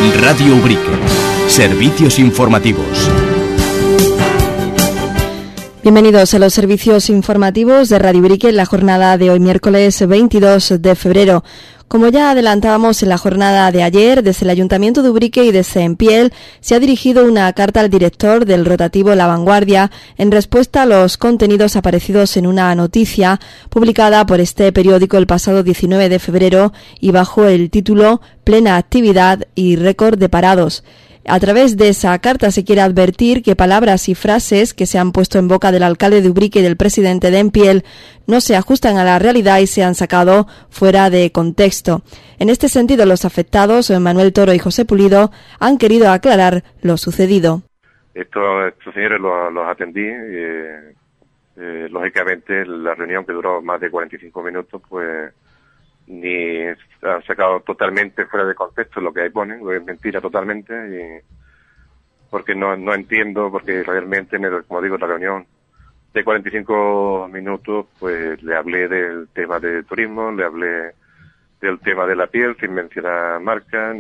Radio Ubrique. Servicios informativos. Bienvenidos a los servicios informativos de Radio Ubrique en la jornada de hoy, miércoles 22 de febrero. Como ya adelantábamos en la jornada de ayer, desde el Ayuntamiento de Ubrique y desde Empiel se ha dirigido una carta al director del rotativo La Vanguardia en respuesta a los contenidos aparecidos en una noticia publicada por este periódico el pasado 19 de febrero y bajo el título Plena actividad y récord de parados. A través de esa carta se quiere advertir que palabras y frases que se han puesto en boca del alcalde de Ubrique y del presidente de Empiel no se ajustan a la realidad y se han sacado fuera de contexto. En este sentido, los afectados, Manuel Toro y José Pulido, han querido aclarar lo sucedido. Estos señores los atendí. Lógicamente, la reunión que duró más de 45 minutos, pues ni han sacado totalmente fuera de contexto lo que ahí ponen, es mentira totalmente, y porque no entiendo, porque realmente, como digo, la reunión de 45 minutos, pues le hablé del tema de turismo, le hablé del tema de la piel, sin mencionar marcas,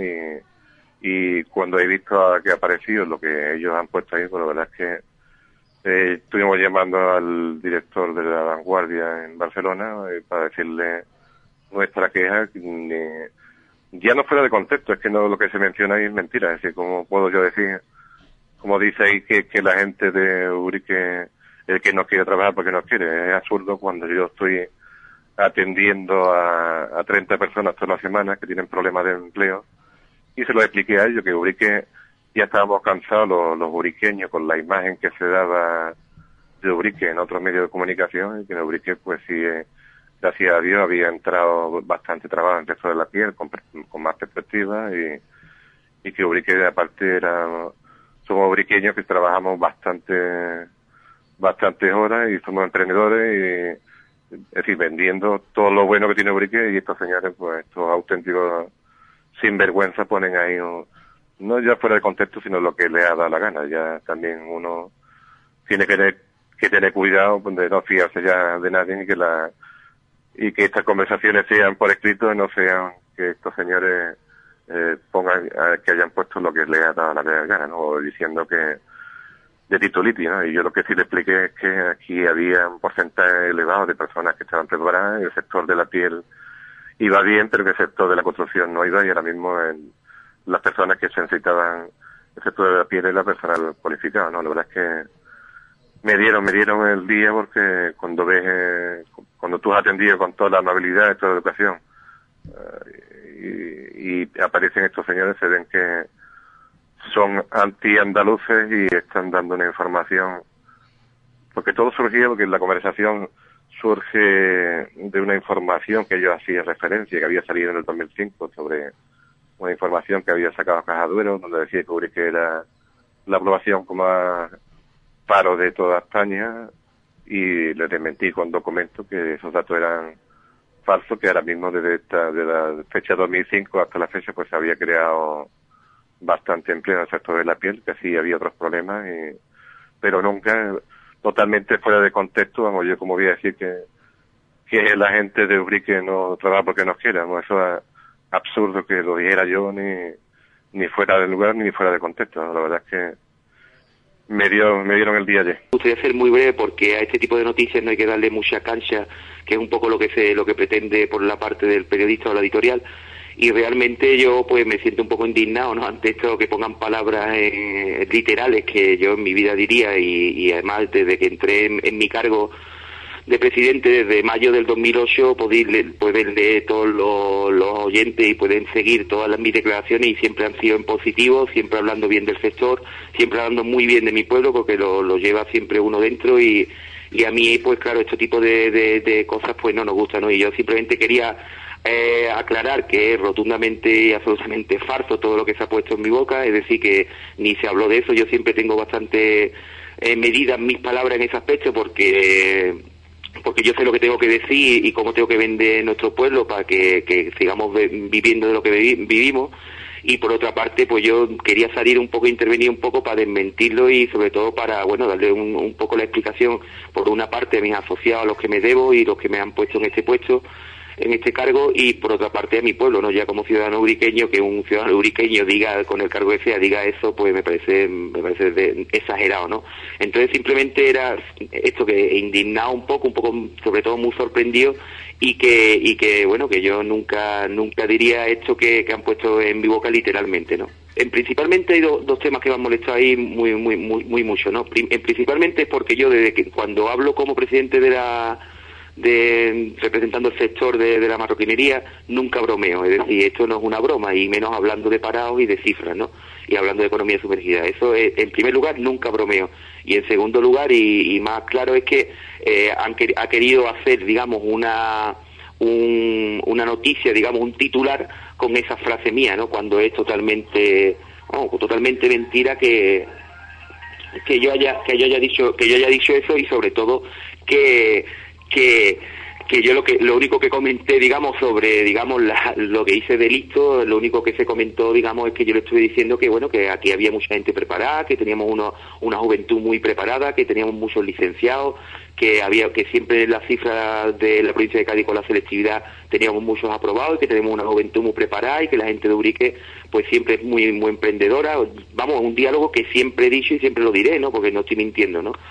y cuando he visto que ha aparecido lo que ellos han puesto ahí, pues la verdad es que estuvimos llamando al director de La Vanguardia en Barcelona para decirle nuestra queja, ya no fuera de contexto, es que no, lo que se menciona ahí es mentira, es decir, ¿cómo puedo yo decir, como dice ahí, que la gente de Ubrique, el que no quiere trabajar porque no quiere? Es absurdo cuando yo estoy atendiendo a 30 personas todas las semanas que tienen problemas de empleo, y se lo expliqué a ellos, que Ubrique, ya estábamos cansados los ubriqueños con la imagen que se daba de Ubrique en otros medios de comunicación, y que en Ubrique, pues sí, gracias a Dios había entrado bastante trabajo en el sector de la piel, con más perspectiva, y que Ubrique, aparte, somos ubriqueños que trabajamos bastantes horas y somos emprendedores, y es decir, vendiendo todo lo bueno que tiene Ubrique, y estos señores, pues estos auténticos sinvergüenza, ponen ahí, no ya fuera de contexto, sino lo que le ha dado la gana. Ya también uno tiene que tener cuidado de no fiarse ya de nadie, y que estas conversaciones sean por escrito, no sean que estos señores pongan, que hayan puesto lo que les ha dado la gana, ¿no? O diciendo que de titulitis, ¿no? Y yo lo que sí le expliqué es que aquí había un porcentaje elevado de personas que estaban preparadas, el sector de la piel iba bien, pero que el sector de la construcción no iba, y ahora mismo las personas que se necesitaban, el sector de la piel, era personal cualificado, ¿no? La verdad es que me dieron el día, porque cuando tú has atendido con toda la amabilidad y toda la educación, y aparecen estos señores, se ven que son anti-andaluces y están dando una información, porque todo surgió, porque la conversación surge de una información que yo hacía referencia, que había salido en el 2005, sobre una información que había sacado Cajaduero, donde decía que Ubrique era la población con más paro de toda España, y les desmentí con documentos que esos datos eran falsos, que ahora mismo de la fecha 2005 hasta la fecha, pues se había creado bastante empleo en el sector de la piel, que sí había otros problemas, pero nunca totalmente fuera de contexto. Vamos, yo como voy a decir que la gente de Ubrique no trabaja porque no quiera, ¿no? Eso es absurdo que lo dijera yo, ni fuera del lugar ni fuera de contexto, ¿no? La verdad es que me dieron el día ayer. Me gustaría ser muy breve, porque a este tipo de noticias no hay que darle mucha cancha, que es un poco lo que pretende por la parte del periodista o la editorial, y realmente yo pues me siento un poco indignado, ¿no?, ante esto, que pongan palabras literales que yo en mi vida diría, y además desde que entré en mi cargo de presidente desde mayo del 2008, pueden leer todos los oyentes y pueden seguir todas mis declaraciones, y siempre han sido en positivo, siempre hablando bien del sector, siempre hablando muy bien de mi pueblo, porque lo lleva siempre uno dentro, y a mí, pues claro, este tipo de cosas pues no nos gustan, ¿no? Y yo simplemente quería aclarar que es rotundamente y absolutamente falso todo lo que se ha puesto en mi boca, es decir, que ni se habló de eso. Yo siempre tengo bastante medidas mis palabras en ese aspecto, porque yo sé lo que tengo que decir y cómo tengo que vender nuestro pueblo para que sigamos viviendo de lo que vivimos. Y por otra parte, pues yo quería salir un poco, intervenir un poco para desmentirlo, y sobre todo para, bueno, darle un poco la explicación, por una parte, a mis asociados, a los que me debo y los que me han puesto en este puesto, en este cargo, y por otra parte a mi pueblo, ¿no? Ya como ciudadano uriqueño, que un ciudadano uriqueño diga, con el cargo que sea, diga eso, pues me parece exagerado, ¿no? Entonces simplemente era esto, que indignado un poco, sobre todo muy sorprendido, y que bueno, que yo nunca diría esto que han puesto en mi boca literalmente, ¿no? Principalmente hay dos temas que me han molestado ahí muy mucho, ¿no? Principalmente es porque yo, desde que cuando hablo como presidente representando el sector de la marroquinería, nunca bromeo, es decir, esto no es una broma, y menos hablando de parados y de cifras, ¿no? Y hablando de economía sumergida. Eso es, en primer lugar, nunca bromeo. Y en segundo lugar, y más claro, es que ha querido hacer, digamos, una noticia, digamos, un titular con esa frase mía, ¿no? Cuando es totalmente mentira que yo haya dicho eso, y sobre todo que yo lo único que comenté, digamos, sobre, digamos, lo que hice delito, lo único que se comentó, digamos, es que yo le estuve diciendo que, bueno, que aquí había mucha gente preparada, que teníamos una juventud muy preparada, que teníamos muchos licenciados, que siempre en las cifras de la provincia de Cádiz con la selectividad teníamos muchos aprobados, y que tenemos una juventud muy preparada, y que la gente de Ubrique pues siempre es muy emprendedora. Vamos, un diálogo que siempre he dicho y siempre lo diré, ¿no? Porque no estoy mintiendo, ¿no?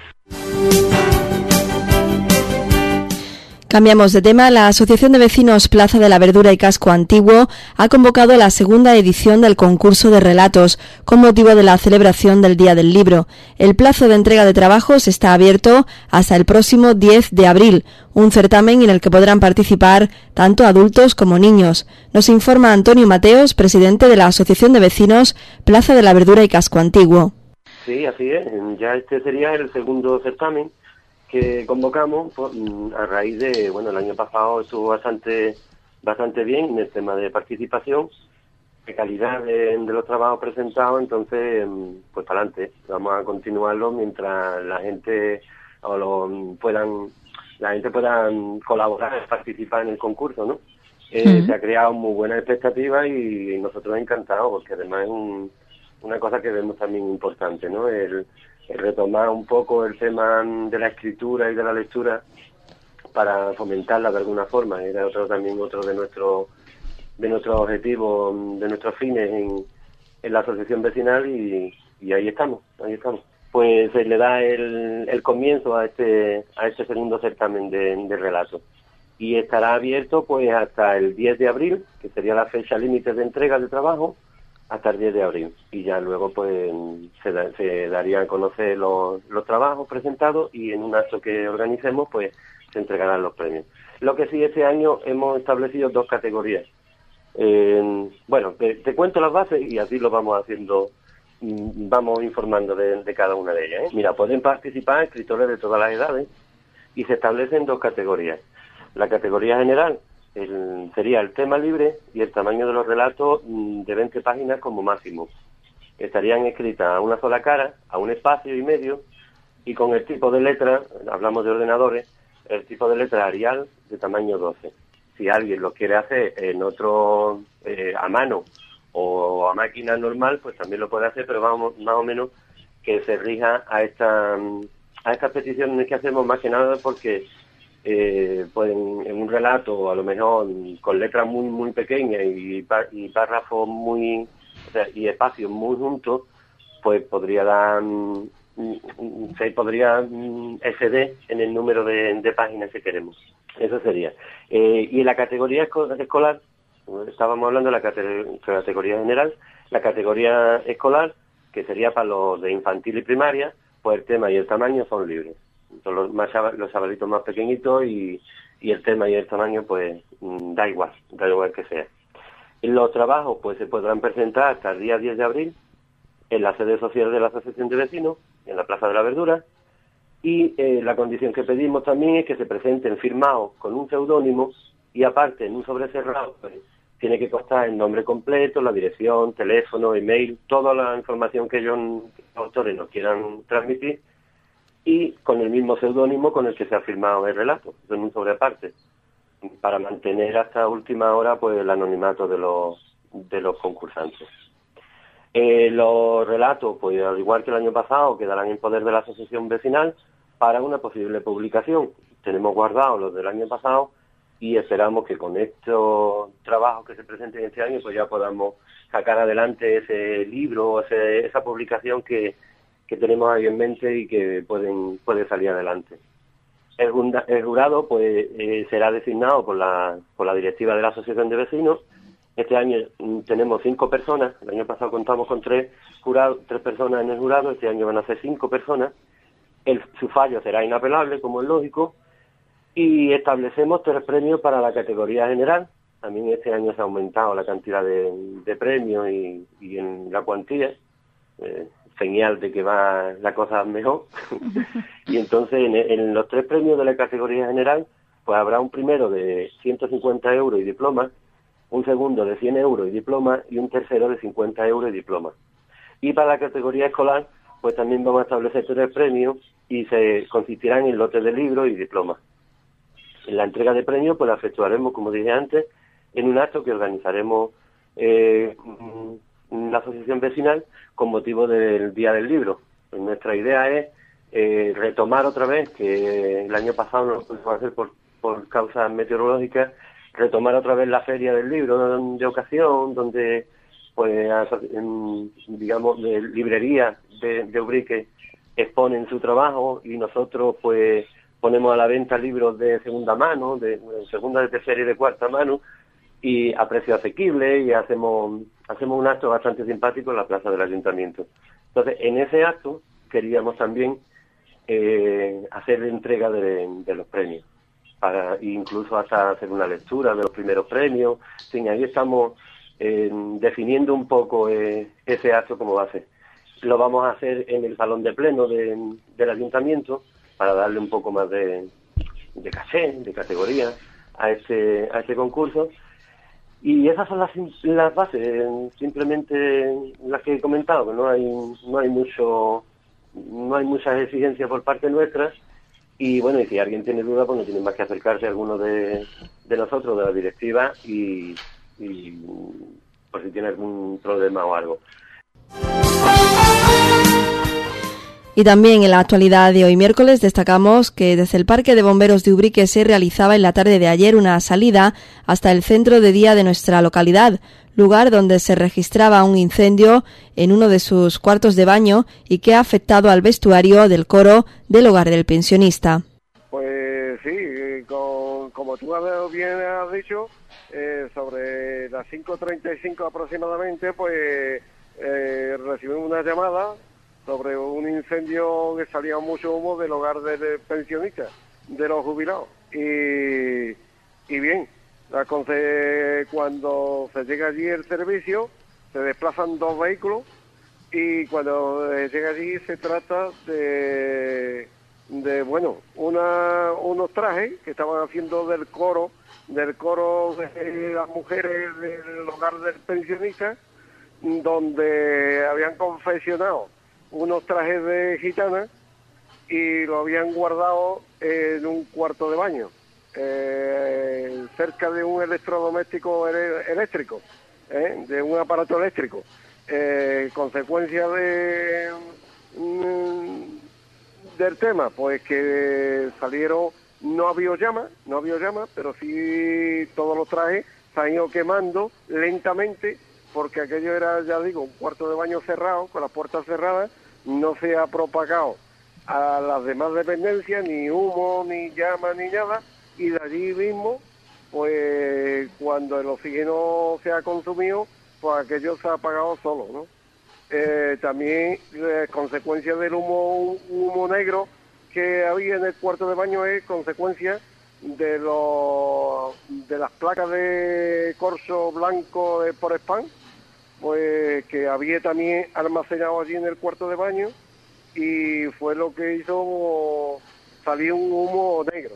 Cambiamos de tema. La Asociación de Vecinos Plaza de la Verdura y Casco Antiguo ha convocado la segunda edición del concurso de relatos con motivo de la celebración del Día del Libro. El plazo de entrega de trabajos está abierto hasta el próximo 10 de abril, un certamen en el que podrán participar tanto adultos como niños. Nos informa Antonio Mateos, presidente de la Asociación de Vecinos Plaza de la Verdura y Casco Antiguo. Sí, así es. Ya este sería el segundo certamen que convocamos a raíz de, bueno, el año pasado estuvo bastante bien en el tema de participación, de calidad de los trabajos presentados. Entonces, pues para adelante, vamos a continuarlo mientras la gente pueda colaborar, participar en el concurso, ¿no? Se ha creado muy buena expectativa y nosotros encantados, porque además es una cosa que vemos también importante, ¿no? El retomar un poco el tema de la escritura y de la lectura para fomentarla de alguna forma. Era otro de nuestros objetivos, de nuestros fines en la asociación vecinal, y ahí estamos. Pues se le da el comienzo a este segundo certamen de relatos, y estará abierto pues hasta el 10 de abril, que sería la fecha límite de entrega de trabajo, hasta el 10 de abril, y ya luego pues se darían a conocer los trabajos presentados, y en un acto que organicemos pues se entregarán los premios. Lo que sí, este año hemos establecido 2 categorías. Bueno, te cuento las bases y así lo vamos haciendo, vamos informando de cada una de ellas, ¿eh? Mira, pueden participar escritores de todas las edades, y se establecen 2 categorías. La categoría general sería el tema libre y el tamaño de los relatos de 20 páginas como máximo. Estarían escritas a una sola cara, a un espacio y medio, y con el tipo de letra, hablamos de ordenadores, el tipo de letra Arial de tamaño 12. Si alguien lo quiere hacer en otro, a mano o a máquina normal, pues también lo puede hacer, pero vamos más o menos que se rija a estas peticiones que hacemos, más que nada porque pues en un relato, a lo mejor con letras muy pequeñas y párrafos y espacios muy juntos, pues se podría exceder en el número de páginas que queremos. Eso sería. Y en la categoría escolar, estábamos hablando de la categoría general, la categoría escolar, que sería para los de infantil y primaria, pues el tema y el tamaño son libres. Son los chavalitos más pequeñitos, y el tema y el tamaño pues da igual que sea. Los trabajos pues se podrán presentar hasta el día 10 de abril en la sede social de la Asociación de Vecinos, en la Plaza de la Verdura, y la condición que pedimos también es que se presenten firmados con un seudónimo, y aparte en un sobre cerrado pues tiene que constar el nombre completo, la dirección, teléfono, email, toda la información que los autores nos quieran transmitir, y con el mismo seudónimo con el que se ha firmado el relato, en un sobre aparte, para mantener hasta última hora pues el anonimato de los concursantes. Los relatos, pues al igual que el año pasado, quedarán en poder de la asociación vecinal para una posible publicación. Tenemos guardados los del año pasado, y esperamos que con estos trabajos que se presenten este año pues ya podamos sacar adelante ese libro, esa publicación que tenemos ahí en mente y que puede salir adelante. El jurado pues será designado por la directiva de la Asociación de Vecinos. Este año tenemos 5 personas, el año pasado contamos con 3 personas en el jurado, este año van a ser 5 personas. Su fallo será inapelable, como es lógico, y establecemos 3 premios para la categoría general. También este año se ha aumentado la cantidad de premios y en la cuantía, señal de que va la cosa mejor. Y entonces en los 3 premios de la categoría general, pues habrá un primero de 150 euros y diploma, un segundo de 100 euros y diploma, y un tercero de 50 euros y diploma. Y para la categoría escolar, pues también vamos a establecer 3 premios y se consistirán en lotes de libros y diplomas. En la entrega de premios, pues la efectuaremos, como dije antes, en un acto que organizaremos la asociación vecinal con motivo del Día del Libro. Pues nuestra idea es retomar otra vez, que el año pasado no lo pudimos hacer por causas meteorológicas, retomar otra vez la Feria del Libro de ocasión, donde pues digamos de librerías de Ubrique exponen su trabajo y nosotros pues ponemos a la venta libros de segunda mano, de segunda, de tercera y de cuarta mano, y a precio asequible, y hacemos un acto bastante simpático en la plaza del ayuntamiento. Entonces, en ese acto queríamos también hacer entrega de los premios, para incluso hasta hacer una lectura de los primeros premios. Sí, ahí estamos definiendo un poco ese acto como va a ser. Lo vamos a hacer en el salón de pleno del ayuntamiento para darle un poco más de caché, de categoría a ese concurso. Y esas son las bases, simplemente las que he comentado, que no hay muchas exigencias por parte nuestra. Y bueno, y si alguien tiene duda, pues no tiene más que acercarse a alguno de nosotros, de la directiva, y por si tiene algún problema o algo. Y también en la actualidad de hoy miércoles destacamos que desde el Parque de Bomberos de Ubrique se realizaba en la tarde de ayer una salida hasta el centro de día de nuestra localidad, lugar donde se registraba un incendio en uno de sus cuartos de baño y que ha afectado al vestuario del coro del hogar del pensionista. Pues sí, como tú bien has dicho, sobre las 5:35 aproximadamente, pues recibimos una llamada sobre un incendio que salía mucho humo del hogar del pensionista, de los jubilados. Y bien, cuando se llega allí el servicio, se desplazan 2 vehículos, y cuando llega allí se trata de unos trajes que estaban haciendo del coro de las mujeres del hogar del pensionista, donde habían confeccionado unos trajes de gitana y lo habían guardado en un cuarto de baño, cerca de un electrodoméstico eléctrico, de un aparato eléctrico. Consecuencia del tema, pues que salieron, no había llama, pero sí todos los trajes se han ido quemando lentamente, porque aquello era, ya digo, un cuarto de baño cerrado, con las puertas cerradas. No se ha propagado a las demás dependencias ni humo, ni llama, ni nada, y de allí mismo, pues cuando el oxígeno se ha consumido, pues aquello se ha apagado solo, ¿no? También, consecuencia del humo negro que había en el cuarto de baño, es consecuencia de las placas de corcho blanco por spam, pues que había también almacenado allí en el cuarto de baño, y fue lo que hizo salir un humo negro,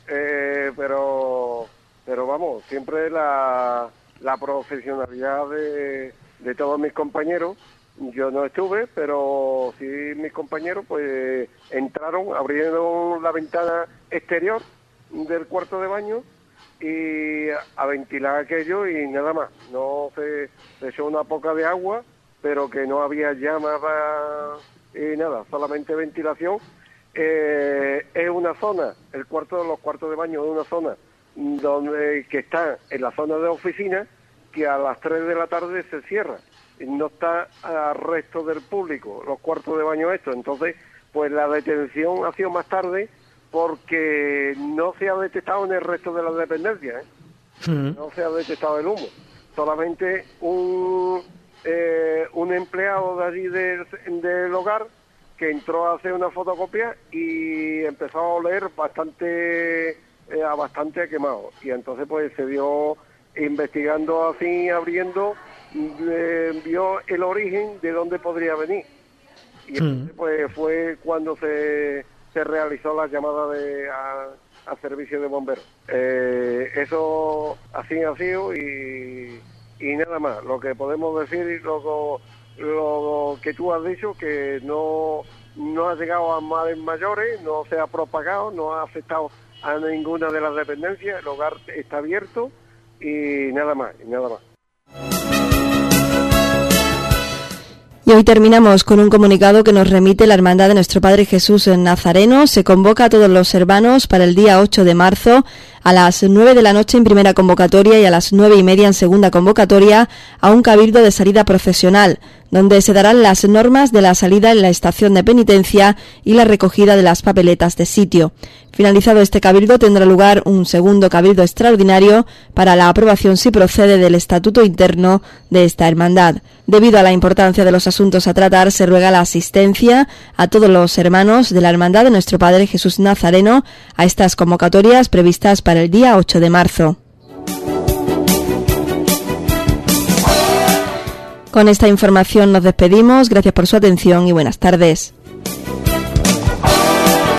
pero vamos, siempre la profesionalidad de todos mis compañeros. Yo no estuve, pero sí mis compañeros pues entraron, abrieron la ventana exterior del cuarto de baño y a ventilar aquello, y nada más. No se echó una poca de agua, pero que no había llamas y nada, solamente ventilación. Es una zona, los cuartos de baño es una zona que está en la zona de oficina, que a las 3 de la tarde se cierra. No está al resto del público, los cuartos de baño estos. Entonces, pues la detención ha sido más tarde porque no se ha detectado en el resto de las dependencias, No se ha detectado el humo. Solamente un empleado de allí del hogar que entró a hacer una fotocopia y empezó a oler bastante quemado. Y entonces pues se vio investigando así, abriendo, vio el origen de dónde podría venir. Y entonces, pues fue cuando se realizó la llamada a servicio de bomberos. Eso así ha sido y nada más. Lo que podemos decir, lo que tú has dicho, que no ha llegado a males mayores, no se ha propagado, no ha afectado a ninguna de las dependencias, el hogar está abierto y nada más. Y hoy terminamos con un comunicado que nos remite la Hermandad de Nuestro Padre Jesús Nazareno. Se convoca a todos los hermanos para el día 8 de marzo a las 9 de la noche en primera convocatoria y a las 9:30 en segunda convocatoria a un cabildo de salida procesional, donde se darán las normas de la salida en la estación de penitencia y la recogida de las papeletas de sitio. Finalizado este cabildo tendrá lugar un segundo cabildo extraordinario para la aprobación, si procede, del estatuto interno de esta hermandad. Debido a la importancia de los asuntos a tratar, se ruega la asistencia a todos los hermanos de la Hermandad de Nuestro Padre Jesús Nazareno a estas convocatorias previstas para el día 8 de marzo. Con esta información nos despedimos. Gracias por su atención y buenas tardes.